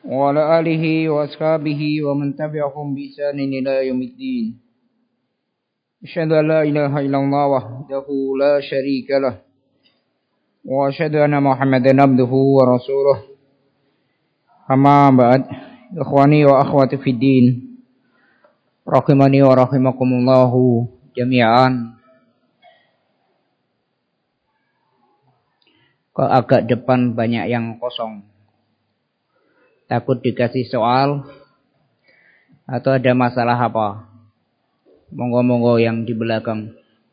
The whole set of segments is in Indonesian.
وعلى آله وأصحابه ومن تبعهم بإحسان إلى يوم الدين. أشهد أن لا إله إلا الله وحده لا شريك له وأشهد أن محمدا عبده ورسوله. أما بعد، إخواني وأخواتي في الدين rahimani wa rahimakumullahu jami'an. Kok agak depan banyak yang kosong? Takut dikasih soal atau ada masalah apa? Monggo-monggo yang di belakang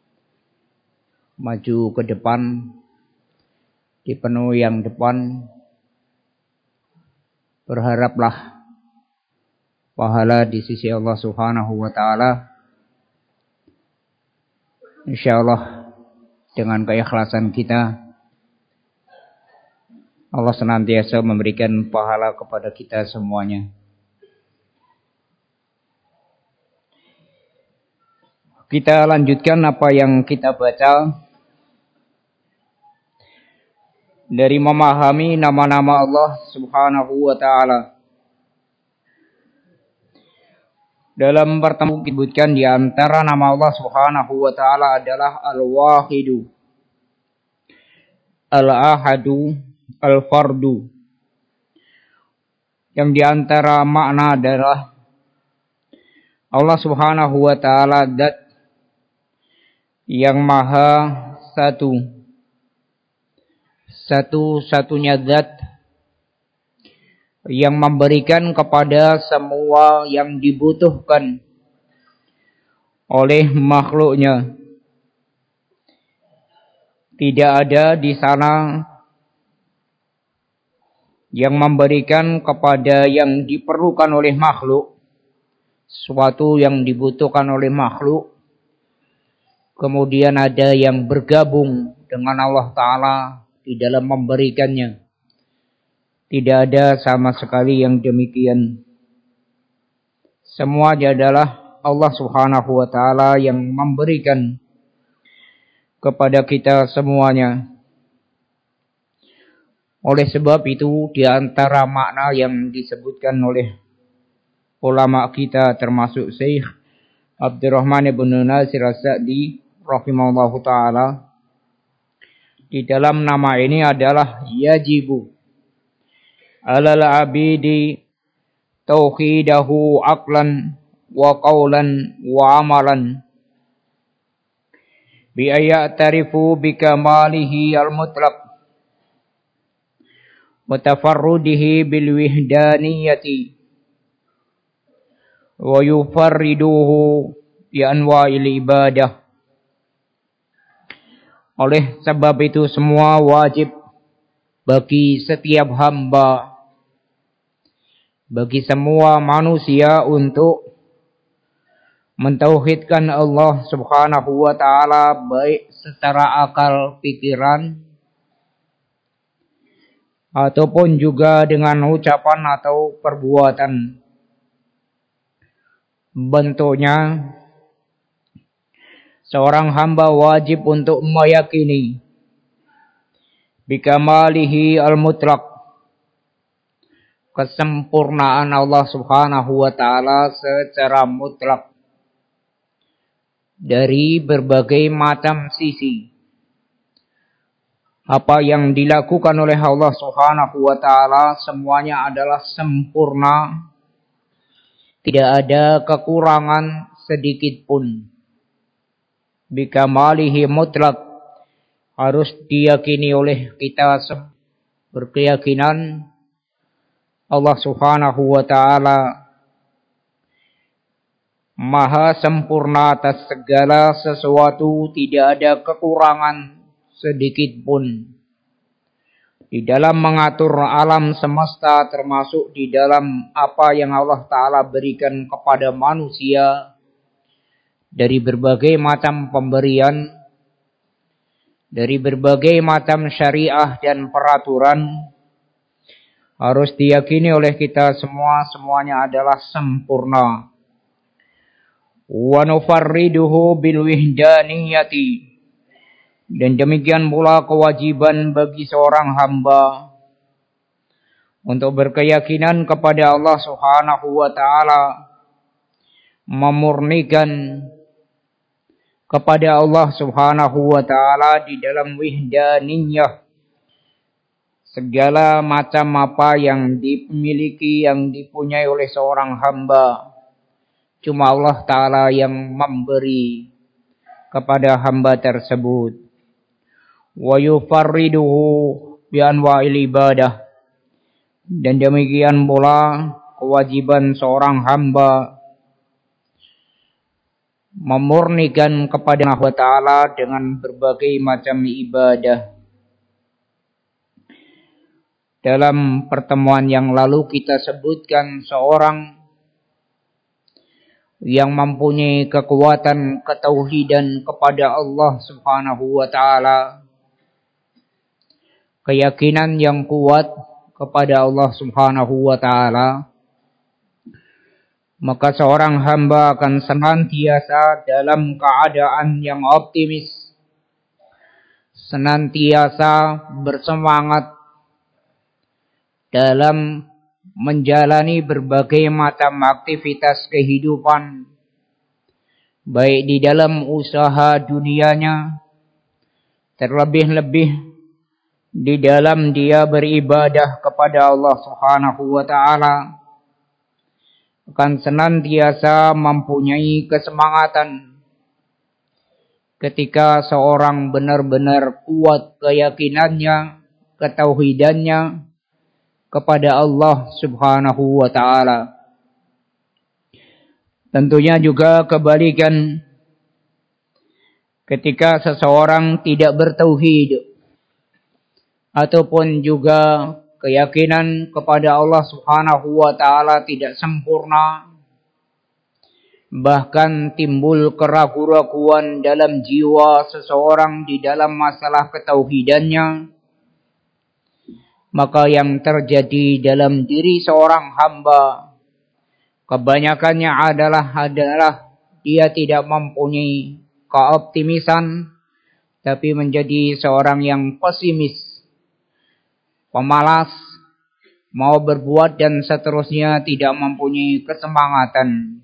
maju ke depan, dipenuhi yang depan. Berharaplah pahala di sisi Allah Subhanahu wa taala. Insyaallah dengan keikhlasan kita Allah senantiasa memberikan pahala kepada kita semuanya. Kita lanjutkan apa yang kita baca dari memahami nama-nama Allah Subhanahu wa taala. Dalam pertemuan disebutkan di antara nama Allah Subhanahu wa taala adalah Al-Wahidu, Al-Ahadu, Al-Fardu. Yang di antara makna adalah Allah Subhanahu wa taala zat yang maha satu, satu-satunya zat yang memberikan kepada semua yang dibutuhkan oleh makhluknya. Tidak ada di sana yang memberikan kepada yang diperlukan oleh makhluk, sesuatu yang dibutuhkan oleh makhluk, kemudian ada yang bergabung dengan Allah Ta'ala di dalam memberikannya. Tidak ada sama sekali yang demikian. Semua adalah Allah Subhanahu wa taala yang memberikan kepada kita semuanya. Oleh sebab itu, di antara makna yang disebutkan oleh ulama kita termasuk Syekh Abdurrahman ibn Nasir As-Sa'di rahimahullahu taala, di dalam nama ini adalah yajibu alal abidi tauhidahu aqlan wa qawlan wa amalan bi ayatarifu bi kamalihi al-mutlaq wa tafarrudihi bil wihdaniyati wa yufarriduhu bi anwa'il ibadah. Oleh sebab itu semua wajib bagi setiap hamba, bagi semua manusia untuk mentauhidkan Allah Subhanahu wa taala baik secara akal pikiran ataupun juga dengan ucapan atau perbuatan. Bentuknya seorang hamba wajib untuk meyakini bikamalihi al-mutlaq, kesempurnaan Allah Subhanahu wa taala secara mutlak dari berbagai macam sisi. Apa yang dilakukan oleh Allah Subhanahu wa taala semuanya adalah sempurna. Tidak ada kekurangan sedikit pun. Bikamalihi mutlak, harus diyakini oleh kita berkeyakinan Allah Subhanahu wa taala maha sempurna atas segala sesuatu, tidak ada kekurangan sedikit pun di dalam mengatur alam semesta, termasuk di dalam apa yang Allah Ta'ala berikan kepada manusia dari berbagai macam pemberian, dari berbagai macam syariah dan peraturan. Harus diyakini oleh kita semuanya adalah sempurna. Wa nufarriduhu bil wihdaniyati, dan demikian pula kewajiban bagi seorang hamba untuk berkeyakinan kepada Allah Subhanahu wa taala, memurnikan kepada Allah Subhanahu wa taala di dalam wahdaniyah segala macam apa yang dimiliki, yang dipunyai oleh seorang hamba. Cuma Allah taala yang memberi kepada hamba tersebut. Wa yufarriduhu bi anwa'il ibadah. Dan demikian pula kewajiban seorang hamba memurnikan kepada Allah Ta'ala dengan berbagai macam ibadah. Dalam pertemuan yang lalu kita sebutkan seorang yang mempunyai kekuatan ketauhidan kepada Allah Subhanahu wa taala, keyakinan yang kuat kepada Allah Subhanahu wa taala, maka seorang hamba akan senantiasa dalam keadaan yang optimis, senantiasa bersemangat dalam menjalani berbagai macam aktivitas kehidupan, baik di dalam usaha dunianya, terlebih-lebih di dalam dia beribadah kepada Allah Subhanahu wa taala, akan senantiasa mempunyai kesemangatan ketika seorang benar-benar kuat keyakinannya, ketauhidannya kepada Allah Subhanahu wa taala. Tentunya juga kebalikan ketika seseorang tidak bertauhid ataupun juga keyakinan kepada Allah Subhanahu wa taala tidak sempurna, bahkan timbul keraguan-raguan dalam jiwa seseorang di dalam masalah ketauhidannya, maka yang terjadi dalam diri seorang hamba kebanyakannya adalah dia tidak mempunyai keoptimisan, tapi menjadi seorang yang pesimis, pemalas, mau berbuat dan seterusnya, tidak mempunyai kesemangatan.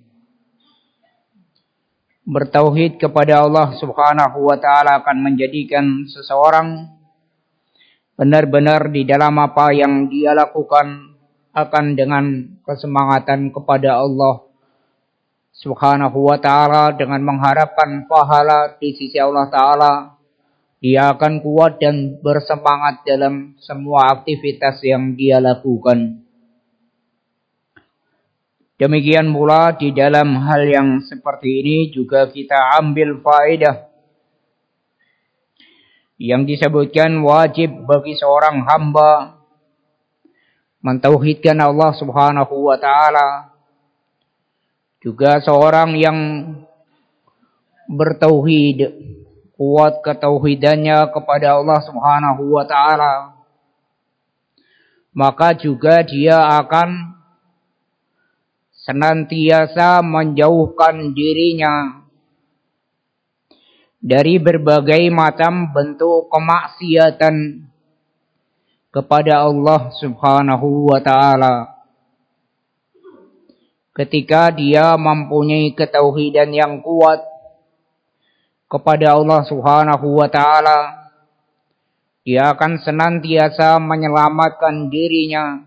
Bertauhid kepada Allah Subhanahu wa taala akan menjadikan seseorang benar-benar di dalam apa yang dia lakukan akan dengan kesemangatan kepada Allah Subhanahu wa taala, dengan mengharapkan pahala di sisi Allah taala. Dia akan kuat dan bersemangat dalam semua aktivitas yang dia lakukan. Demikian pula di dalam hal yang seperti ini juga kita ambil faedah yang disebutkan wajib bagi seorang hamba mentauhidkan Allah Subhanahu wa taala. Juga seorang yang bertauhid, kuat ketauhidannya kepada Allah Subhanahu wa taala, maka juga dia akan senantiasa menjauhkan dirinya dari berbagai macam bentuk kemaksiatan kepada Allah Subhanahu wa taala. Ketika dia mempunyai ketauhidan yang kuat kepada Allah Subhanahu wa taala, dia akan senantiasa menyelamatkan dirinya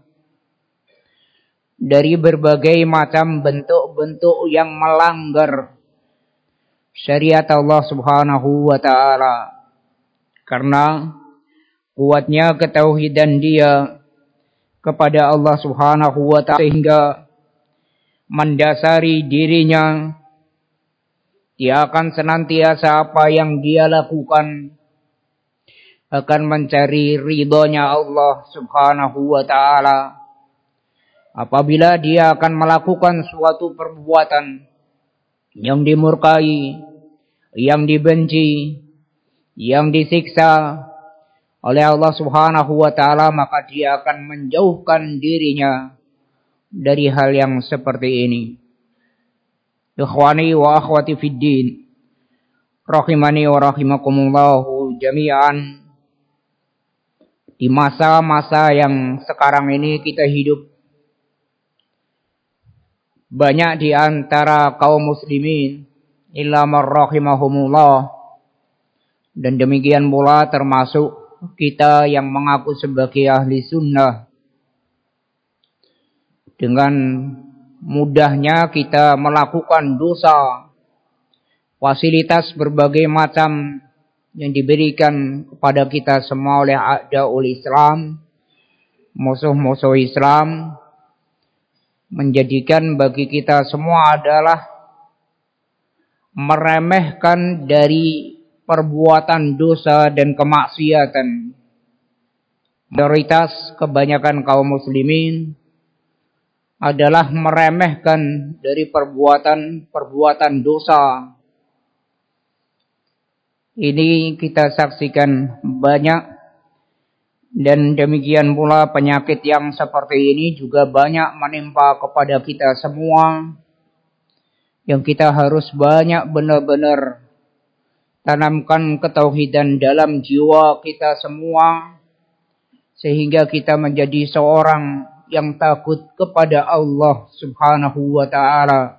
dari berbagai macam bentuk-bentuk yang melanggar syariat Allah Subhanahu wa taala. Karena kuatnya ketauhidan dia kepada Allah Subhanahu wa taala sehingga mendasari dirinya, dia akan senantiasa apa yang dia lakukan akan mencari ridhonya Allah Subhanahu wa taala. Apabila dia akan melakukan suatu perbuatan yang dimurkai, yang dibenci, yang disiksa oleh Allah Subhanahu wa taala, maka dia akan menjauhkan dirinya dari hal yang seperti ini. Ikhwani wa akhwati fid din, rahimani wa rahimakumullahu jami'an. Di masa-masa yang sekarang ini kita hidup, banyak di antara kaum muslimin illa man rahimahumullah, dan demikian pula termasuk kita yang mengaku sebagai ahli sunnah, dengan mudahnya kita melakukan dosa. Fasilitas berbagai macam yang diberikan kepada kita semua oleh a'daul Islam, musuh-musuh Islam, menjadikan bagi kita semua adalah meremehkan dari perbuatan dosa dan kemaksiatan. Mayoritas kebanyakan kaum muslimin adalah meremehkan dari perbuatan dosa. Ini kita saksikan banyak, dan demikian pula penyakit yang seperti ini juga banyak menimpa kepada kita semua, yang kita harus banyak benar-benar tanamkan ketauhidan dalam jiwa kita semua, sehingga kita menjadi seorang yang takut kepada Allah Subhanahu wa ta'ala.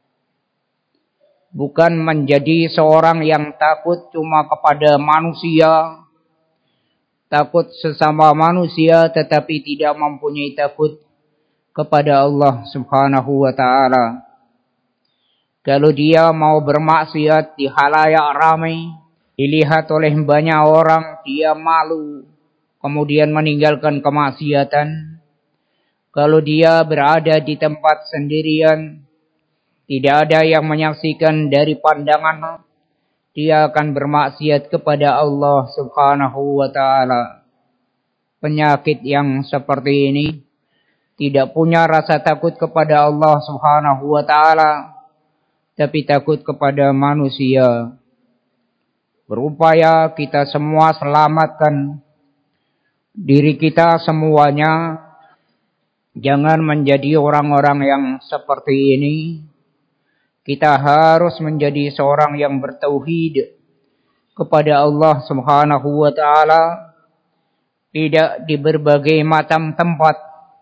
Bukan menjadi seorang yang takut cuma kepada manusia, takut sesama manusia, tetapi tidak mempunyai takut kepada Allah Subhanahu wa ta'ala. Kalau dia mau bermaksiat di khalayak ramai, dilihat oleh banyak orang, dia malu, kemudian meninggalkan kemaksiatan. Kalau dia berada di tempat sendirian, tidak ada yang menyaksikan dari pandangan, dia akan bermaksiat kepada Allah Subhanahu wa ta'ala. Penyakit yang seperti ini tidak punya rasa takut kepada Allah Subhanahu wa ta'ala, tapi takut kepada manusia. Berupaya kita semua selamatkan diri kita semuanya, jangan menjadi orang-orang yang seperti ini. Kita harus menjadi seorang yang bertauhid kepada Allah Subhanahu wa ta'ala. Tidak di berbagai macam tempat,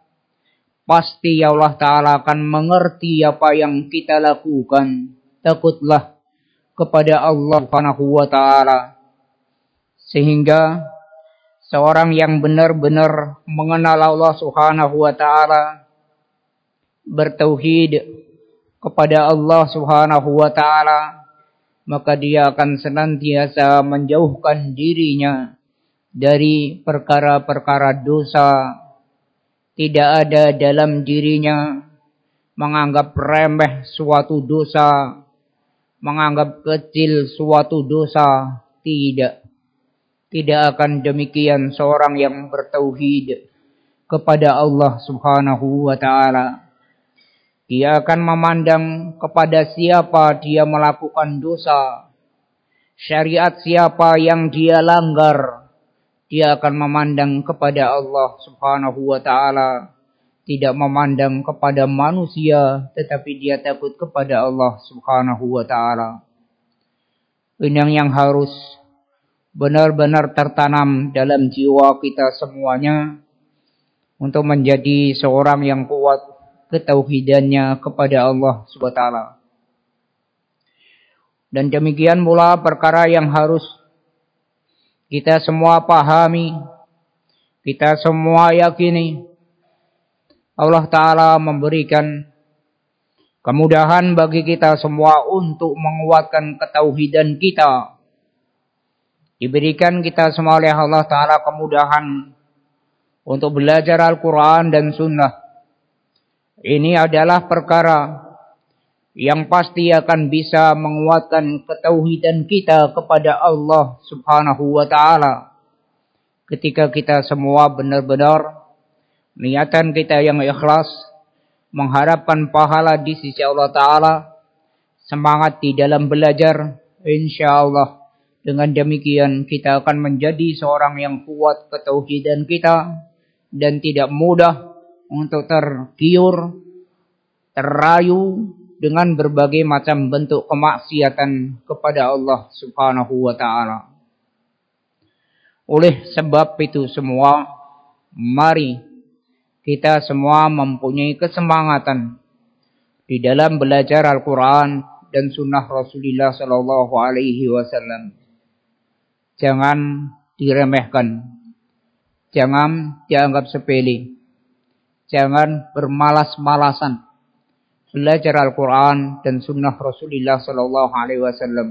pasti Allah ta'ala akan mengerti apa yang kita lakukan. Takutlah kepada Allah Subhanahu wa ta'ala, sehingga seorang yang benar-benar mengenal Allah Subhanahu wa ta'ala, bertauhid kepada Allah Subhanahu wa ta'ala, maka dia akan senantiasa menjauhkan dirinya dari perkara-perkara dosa. Tidak ada dalam dirinya menganggap remeh suatu dosa, menganggap kecil suatu dosa. Tidak akan demikian seorang yang bertauhid kepada Allah Subhanahu wa ta'ala. Dia akan memandang kepada siapa dia melakukan dosa, syariat siapa yang dia langgar. Dia akan memandang kepada Allah Subhanahu wa ta'ala, tidak memandang kepada manusia, tetapi dia takut kepada Allah Subhanahu wa ta'ala. Ini yang harus benar-benar tertanam dalam jiwa kita semuanya, untuk menjadi seorang yang kuat ketauhidannya kepada Allah Subhanahu wa ta'ala. Dan demikian pula perkara yang harus kita semua pahami, kita semua yakini, Allah ta'ala memberikan kemudahan bagi kita semua untuk menguatkan ketauhidan kita. Diberikan kita semua oleh Allah ta'ala kemudahan untuk belajar Al-Quran dan Sunnah. Ini adalah perkara yang pasti akan bisa menguatkan ketauhidan kita kepada Allah Subhanahu wa ta'ala. Ketika kita semua benar-benar niatan kita yang ikhlas, mengharapkan pahala di sisi Allah ta'ala, semangat di dalam belajar, insyaallah dengan demikian kita akan menjadi seorang yang kuat ketauhidan kita, dan tidak mudah untuk tergiur, terayu dengan berbagai macam bentuk kemaksiatan kepada Allah Subhanahu wa ta'ala. Oleh sebab itu semua, mari kita semua mempunyai kesemangatan di dalam belajar Al-Quran dan Sunnah Rasulullah Sallallahu Alaihi Wasallam. Jangan diremehkan, jangan dianggap sepele, jangan bermalas-malasan belajar Al-Quran dan Sunnah Rasulullah Sallallahu Alaihi Wasallam.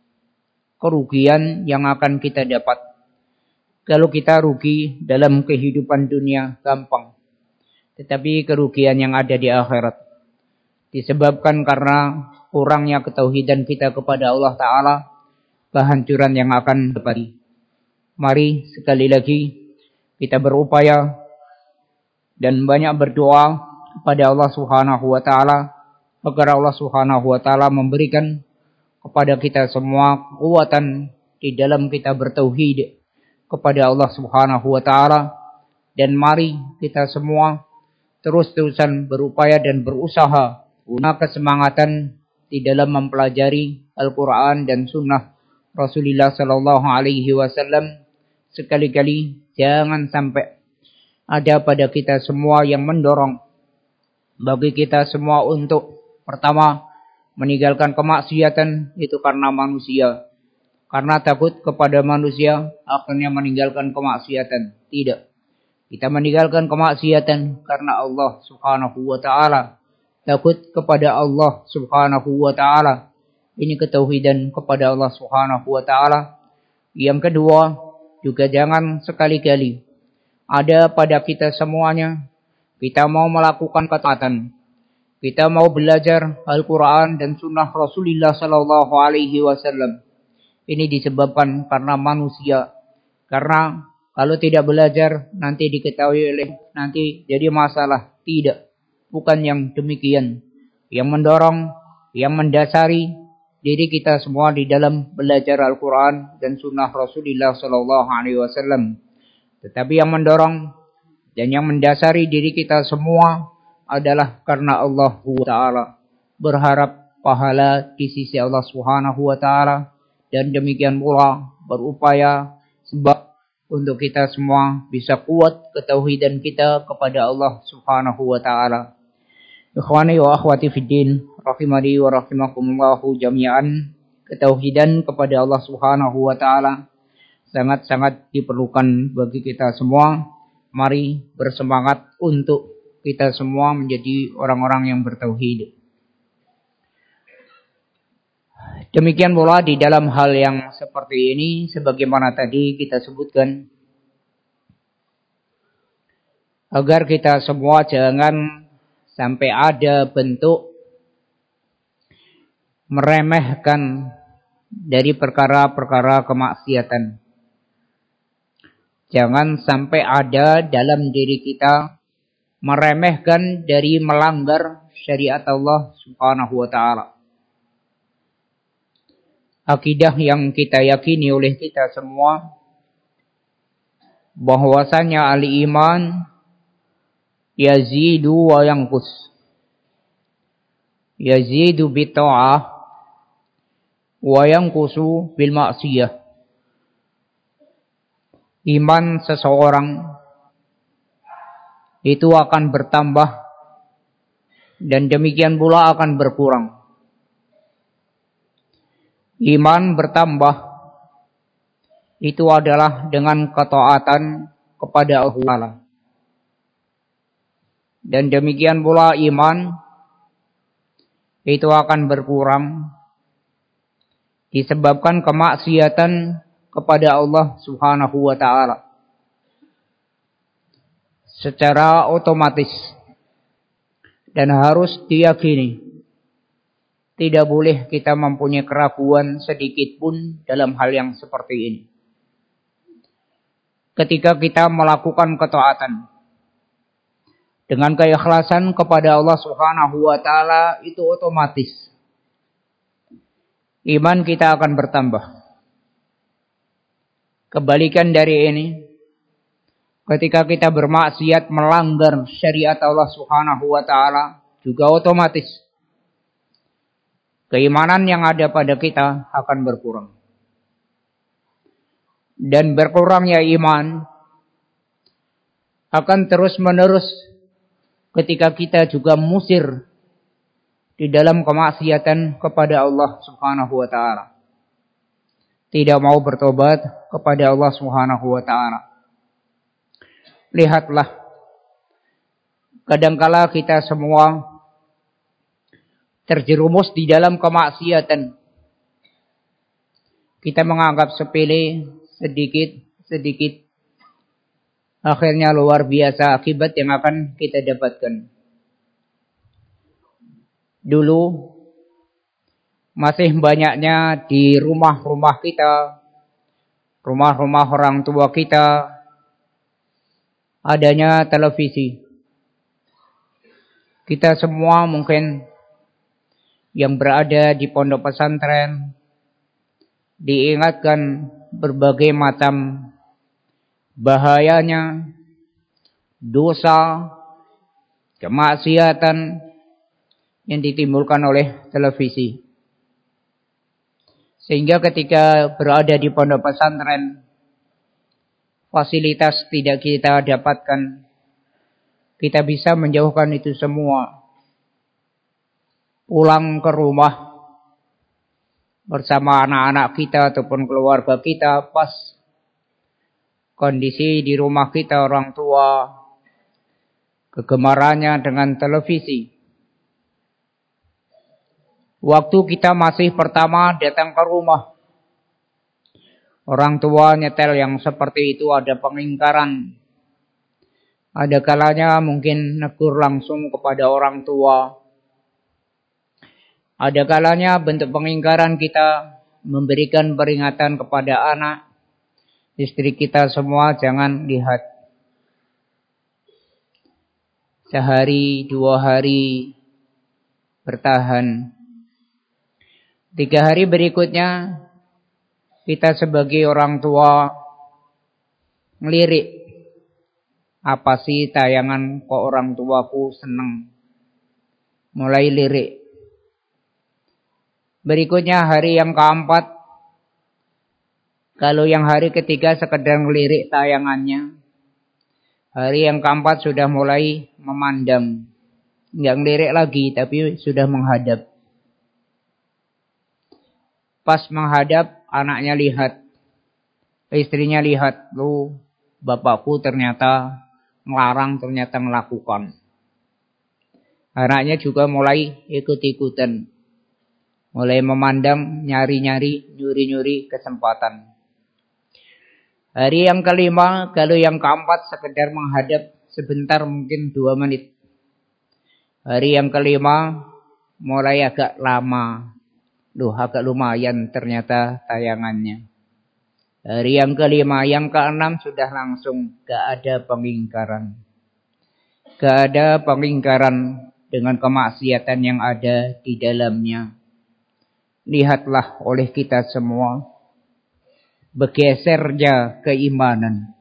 Kerugian yang akan kita dapat kalau kita rugi dalam kehidupan dunia gampang, tetapi kerugian yang ada di akhirat disebabkan karena kurangnya ketauhidan kita kepada Allah Ta'ala, kehancuran yang akan terjadi. Mari sekali lagi kita berupaya dan banyak berdoa kepada Allah Subhanahu wa Ta'ala agar Allah Subhanahu wa Ta'ala memberikan kepada kita semua kekuatan di dalam kita bertauhid kepada Allah Subhanahu wa Ta'ala. Dan mari kita semua terus-terusan berupaya dan berusaha guna kesemangatan di dalam mempelajari Al-Quran dan Sunnah Rasulullah Sallallahu Alaihi Wasallam. Sekali-kali jangan sampai ada pada kita semua yang mendorong bagi kita semua untuk pertama meninggalkan kemaksiatan, itu karena manusia, karena takut kepada manusia akhirnya meninggalkan kemaksiatan. Tidak, kita meninggalkan kemaksiatan karena Allah Subhanahu wa Ta'ala, takut kepada Allah Subhanahu wa Ta'ala. Ini ketauhidan kepada Allah Subhanahu wa Ta'ala. Yang kedua, juga jangan sekali-kali ada pada kita semuanya kita mau melakukan ketaatan, kita mau belajar Al-Quran dan Sunnah Rasulullah Sallallahu Alaihi Wasallam. Ini disebabkan karena manusia. Karena kalau tidak belajar nanti diketahui nanti jadi masalah. Tidak, bukan yang demikian. Yang mendorong, yang mendasari diri kita semua di dalam belajar Al-Quran dan Sunnah Rasulullah Sallallahu Alaihi Wasallam. Tetapi yang mendorong dan yang mendasari diri kita semua adalah karena Allah Ta'ala, berharap pahala di sisi Allah Subhanahu wa Ta'ala, dan demikian pula berupaya sebab untuk kita semua bisa kuat ketauhidan kita kepada Allah Subhanahu wa Ta'ala. Ikhwani wa akhwati fiddin, rahimani wa rahimakumullahu jami'an. Ketauhidan kepada Allah Subhanahu wa Ta'ala sangat-sangat diperlukan bagi kita semua. Mari bersemangat untuk kita semua menjadi orang-orang yang bertauhid. Demikian pula di dalam hal yang seperti ini, sebagaimana tadi kita sebutkan, agar kita semua jangan sampai ada bentuk meremehkan dari perkara-perkara kemaksiatan. Jangan sampai ada dalam diri kita meremehkan dari melanggar syariat Allah Subhanahu wa Ta'ala. Akidah yang kita yakini oleh kita semua bahwasanya al-iman yazidu wa yanqus. Yazidu bitta'ah wa yanqusu bil ma'siyah. Iman seseorang itu akan bertambah dan demikian pula akan berkurang. Iman bertambah itu adalah dengan ketaatan kepada Allah Ta'ala. Dan demikian pula iman itu akan berkurang disebabkan kemaksiatan kepada Allah Subhanahu wa Ta'ala. Secara otomatis dan harus diyakini, tidak boleh kita mempunyai keraguan sedikit pun dalam hal yang seperti ini. Ketika kita melakukan ketaatan dengan keikhlasan kepada Allah Subhanahu wa Ta'ala, itu otomatis iman kita akan bertambah. Kebalikan dari ini, ketika kita bermaksiat melanggar syariat Allah Subhanahu wa Ta'ala, juga otomatis keimanan yang ada pada kita akan berkurang. dan berkurangnya iman akan terus-menerus ketika kita juga musir di dalam kemaksiatan kepada Allah Subhanahu wa taala. Tidak mau bertobat kepada Allah Subhanahu wa taala. Lihatlah, kadangkala kita semua terjerumus di dalam kemaksiatan. Kita menganggap sepele, sedikit, akhirnya luar biasa akibat yang akan kita dapatkan. Dulu masih banyaknya di rumah-rumah kita, rumah-rumah orang tua kita, adanya televisi. Kita semua mungkin yang berada di pondok pesantren diingatkan berbagai macam bahayanya dosa, kemaksiatan yang ditimbulkan oleh televisi. Sehingga ketika berada di pondok pesantren, fasilitas tidak kita dapatkan. Kita bisa menjauhkan itu semua. Pulang ke rumah bersama anak-anak kita ataupun keluarga kita, pas kondisi di rumah kita orang tua kegemarannya dengan televisi. Waktu kita masih pertama datang ke rumah, orang tua nyetel yang seperti itu ada pengingkaran. Ada kalanya mungkin negur langsung kepada orang tua. Ada kalanya bentuk pengingkaran kita memberikan peringatan kepada anak, istri kita semua, jangan lihat. Sehari, 2 hari bertahan. 3 hari berikutnya kita sebagai orang tua ngelirik. Apa sih tayangan kok orang tuaku seneng? Mulai lirik. Berikutnya hari yang keempat. Kalau yang hari ketiga sekedar ngelirik tayangannya. Hari yang keempat sudah mulai memandang. Nggak ngelirik lagi tapi sudah menghadap. Pas menghadap, anaknya lihat, istrinya lihat, lu bapakku ternyata melarang, ternyata melakukan. Anaknya juga mulai ikut-ikutan, mulai memandang, nyari-nyari, nyuri-nyuri kesempatan. Hari yang kelima, kalau yang keempat sekedar menghadap sebentar, mungkin 2 menit. Hari yang kelima mulai agak lama. Loh, agak lumayan ternyata tayangannya. Hari yang kelima, yang keenam sudah langsung gak ada pengingkaran. Gak ada pengingkaran dengan kemaksiatan yang ada di dalamnya. Lihatlah oleh kita semua, bergesernya keimanan.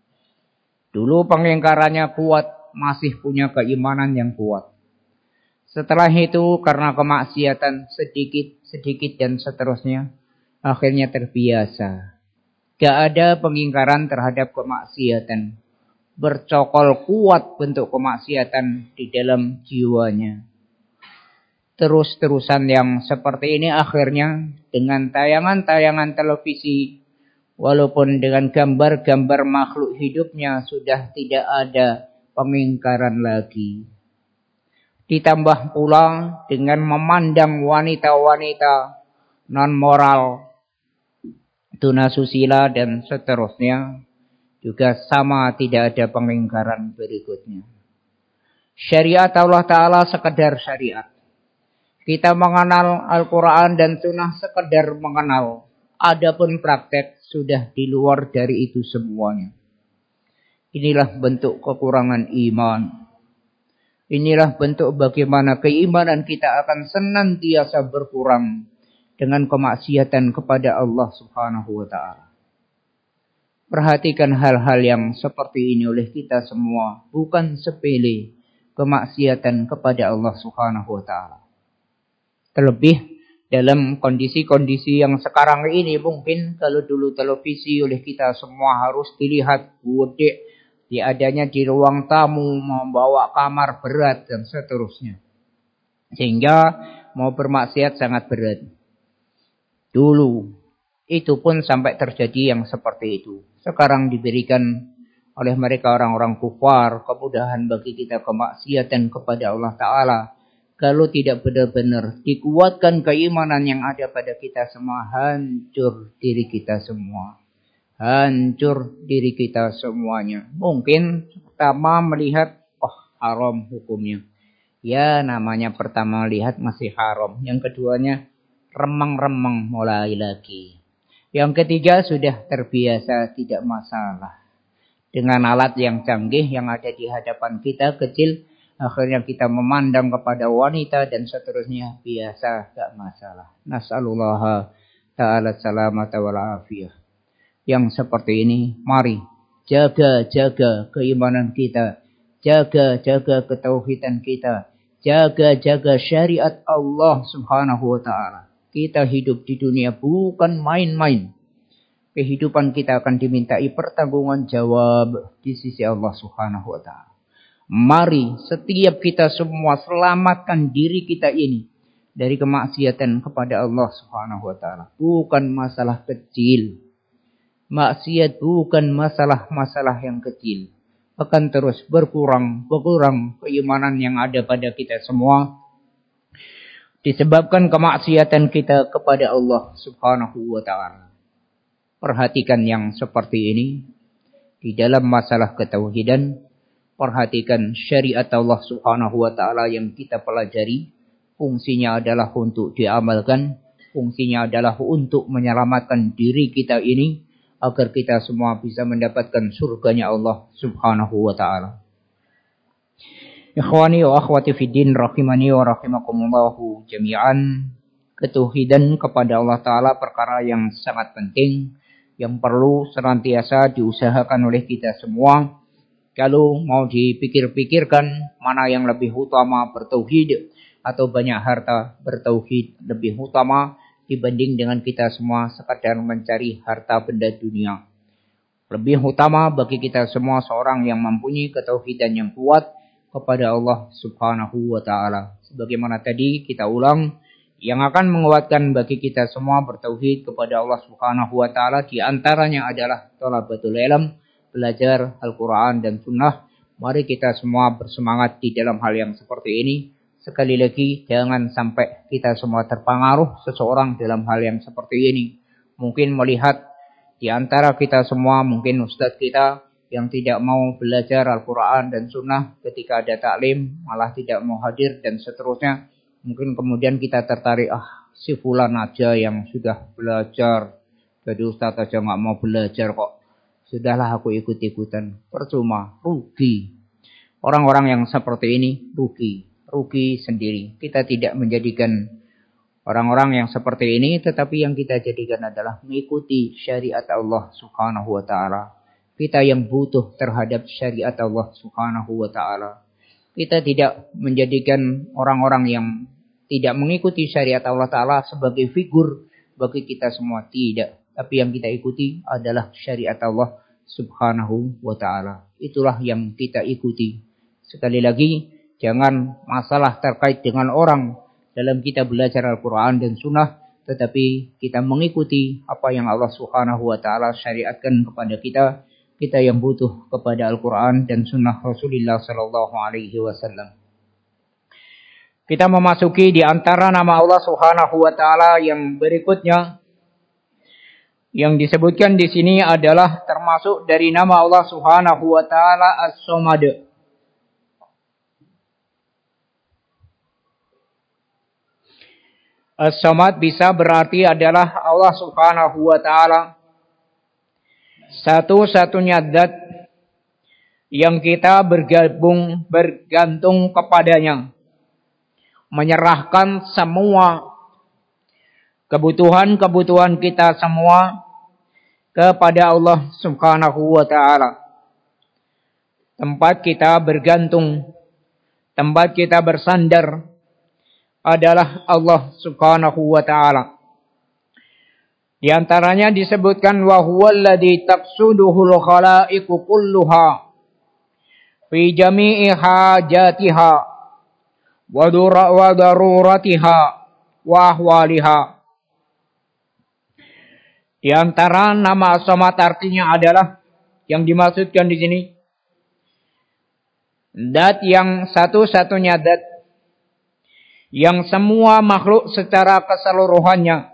Dulu pengingkarannya kuat, masih punya keimanan yang kuat. Setelah itu karena kemaksiatan sedikit dan seterusnya, akhirnya terbiasa. Gak ada pengingkaran terhadap kemaksiatan. Bercokol kuat bentuk kemaksiatan di dalam jiwanya. Terus-terusan yang seperti ini akhirnya dengan tayangan-tayangan televisi, walaupun dengan gambar-gambar makhluk hidupnya sudah tidak ada pengingkaran lagi. Ditambah pula dengan memandang wanita-wanita non-moral, tunasusila dan seterusnya, juga sama tidak ada pengingkaran berikutnya. Syariat Allah Ta'ala sekedar syariat. Kita mengenal Al-Quran dan Sunnah sekedar mengenal. Adapun praktek sudah di luar dari itu semuanya. Inilah bentuk kekurangan iman. Inilah bentuk bagaimana keimanan kita akan senantiasa berkurang dengan kemaksiatan kepada Allah Subhanahu wa ta'ala. Perhatikan hal-hal yang seperti ini oleh kita semua. Bukan sepele kemaksiatan kepada Allah Subhanahu wa ta'ala. Terlebih Dalam kondisi-kondisi yang sekarang ini mungkin kalau dulu televisi oleh kita semua harus dilihat gede, diadanya di ruang tamu, membawa kamar berat dan seterusnya. Sehingga mau bermaksiat sangat berat. Dulu itu pun sampai terjadi yang seperti itu. Sekarang diberikan oleh mereka orang-orang kufar kemudahan bagi kita kemaksiatan kepada Allah Ta'ala. Kalau tidak benar-benar dikuatkan keimanan yang ada pada kita semua, hancur diri kita semua. Hancur diri kita semuanya. Mungkin pertama melihat, haram hukumnya. Ya namanya pertama lihat masih haram. Yang keduanya remang-remang mulai lagi. Yang ketiga sudah terbiasa, tidak masalah. Dengan alat yang canggih yang ada di hadapan kita kecil, akhirnya kita memandang kepada wanita dan seterusnya biasa, gak masalah. Nas'alullah ta'ala salamata wal afiyah. Yang seperti ini, mari jaga-jaga keimanan kita, jaga-jaga ketauhidan kita, jaga-jaga syariat Allah Subhanahu wa ta'ala. Kita hidup di dunia bukan main-main. Kehidupan kita akan dimintai pertanggungan jawab di sisi Allah Subhanahu wa ta'ala. Mari setiap kita semua selamatkan diri kita ini dari kemaksiatan kepada Allah Subhanahu wa ta'ala. Bukan masalah kecil. Maksiat bukan masalah-masalah yang kecil. Akan terus berkurang keimanan yang ada pada kita semua. Disebabkan kemaksiatan kita kepada Allah Subhanahu wa ta'ala. Perhatikan yang seperti ini. Di dalam masalah ketauhidan. Perhatikan syariat Allah Subhanahu wa ta'ala yang kita pelajari. Fungsinya adalah untuk diamalkan. Fungsinya adalah untuk menyelamatkan diri kita ini. Agar kita semua bisa mendapatkan surganya Allah Subhanahu wa ta'ala. Ikhwani wa akhwati fiddin rahimani wa rahimakumullahu jami'an. Ketauhidan kepada Allah ta'ala perkara yang sangat penting. Yang perlu senantiasa diusahakan oleh kita semua. Kalau mau dipikir-pikirkan mana yang lebih utama bertauhid atau banyak harta, bertauhid lebih utama dibanding dengan kita semua sekadar mencari harta benda dunia. Lebih utama bagi kita semua seorang yang mempunyai ketauhidan yang kuat kepada Allah Subhanahu wa ta'ala. Sebagaimana tadi kita ulang, yang akan menguatkan bagi kita semua bertauhid kepada Allah Subhanahu wa ta'ala di antaranya adalah thalabatul ilm, belajar Al-Quran dan Sunnah. Mari kita semua bersemangat di dalam hal yang seperti ini. Sekali lagi, jangan sampai kita semua terpengaruh seseorang dalam hal yang seperti ini. Mungkin melihat di antara kita semua, mungkin ustadz kita yang tidak mau belajar Al-Quran dan Sunnah ketika ada taklim, malah tidak mau hadir dan seterusnya. Mungkin kemudian kita tertarik, si fulan aja yang sudah belajar, jadi ustadz aja gak mau belajar kok. Sudahlah aku ikut-ikutan. Percuma, rugi. Orang-orang yang seperti ini rugi sendiri. Kita tidak menjadikan orang-orang yang seperti ini, tetapi yang kita jadikan adalah mengikuti syariat Allah Subhanahu wa ta'ala. Kita yang butuh terhadap syariat Allah Subhanahu wa ta'ala. Kita tidak menjadikan orang-orang yang tidak mengikuti syariat Allah ta'ala sebagai figur bagi kita semua. Tidak. Tapi yang kita ikuti adalah syariat Allah Subhanahu wa ta'ala. Itulah yang kita ikuti. Sekali lagi, jangan masalah terkait dengan orang dalam kita belajar Al-Quran dan Sunnah, tetapi kita mengikuti apa yang Allah Subhanahu wa ta'ala syariatkan kepada kita. Kita yang butuh kepada Al-Quran dan Sunnah Rasulullah sallallahu alaihi wasallam. Kita memasuki di antara nama Allah Subhanahu wa ta'ala yang berikutnya. Yang disebutkan di sini adalah termasuk dari nama Allah Subhanahu wa ta'ala As-Samad. As-Samad bisa berarti adalah Allah Subhanahu wa ta'ala satu-satunya zat yang kita bergantung kepadanya. Menyerahkan semua kebutuhan-kebutuhan kita semua kepada Allah Subhanahu wa ta'ala. Tempat kita bergantung, tempat kita bersandar adalah Allah Subhanahu wa taala. Di antaranya disebutkan wa huwallazi taqsuduhul khalaiqu kulluha fi jami'i hajatiha wa daruratiha wa ahwaliha. Di antara nama as-Samad artinya adalah yang dimaksudkan di sini zat yang satu-satunya zat yang semua makhluk secara keseluruhannya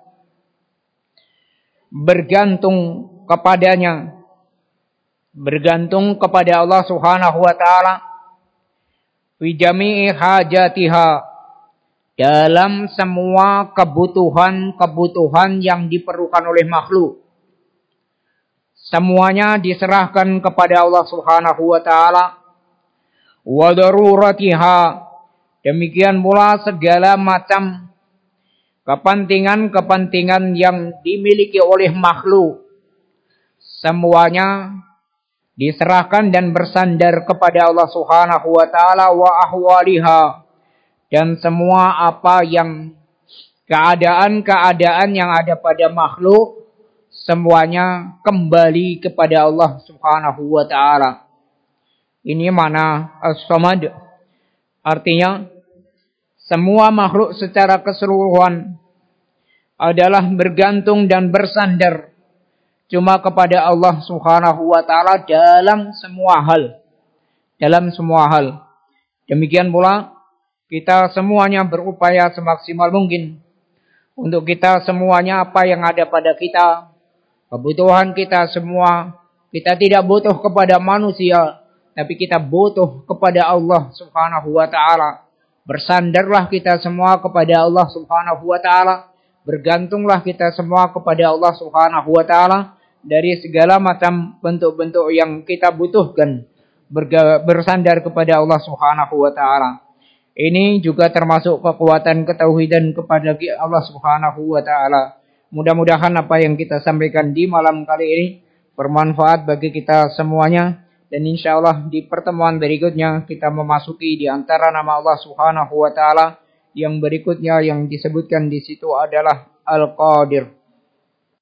bergantung kepadanya, bergantung kepada Allah Subhanahu wa taala fi jami'i hajatiha, dalam semua kebutuhan-kebutuhan yang diperlukan oleh makhluk. Semuanya diserahkan kepada Allah Subhanahu wa taala. Wa daruratiha, demikian pula segala macam kepentingan-kepentingan yang dimiliki oleh makhluk, semuanya diserahkan dan bersandar kepada Allah Subhanahu wa taala. Wa ahwaliha, dan semua apa yang keadaan-keadaan yang ada pada makhluk, semuanya kembali kepada Allah Subhanahu wa taala. Ini makna as-Samad. Artinya semua makhluk secara keseluruhan adalah bergantung dan bersandar cuma kepada Allah Subhanahu wa taala dalam semua hal. Dalam semua hal. Demikian pula kita semuanya berupaya semaksimal mungkin untuk kita semuanya apa yang ada pada kita, kebutuhan kita semua, kita tidak butuh kepada manusia, tapi kita butuh kepada Allah Subhanahu wa taala. Bersandarlah kita semua kepada Allah Subhanahu wa taala. Bergantunglah kita semua kepada Allah Subhanahu wa taala dari segala macam bentuk-bentuk yang kita butuhkan. Bersandar kepada Allah Subhanahu wa taala. Ini juga termasuk kekuatan ketauhidan kepada Allah Subhanahu wa taala. Mudah-mudahan apa yang kita sampaikan di malam kali ini bermanfaat bagi kita semuanya. Dan insyaallah di pertemuan berikutnya kita memasuki di antara nama Allah Subhanahu wa taala yang berikutnya yang disebutkan di situ adalah Al-Qadir.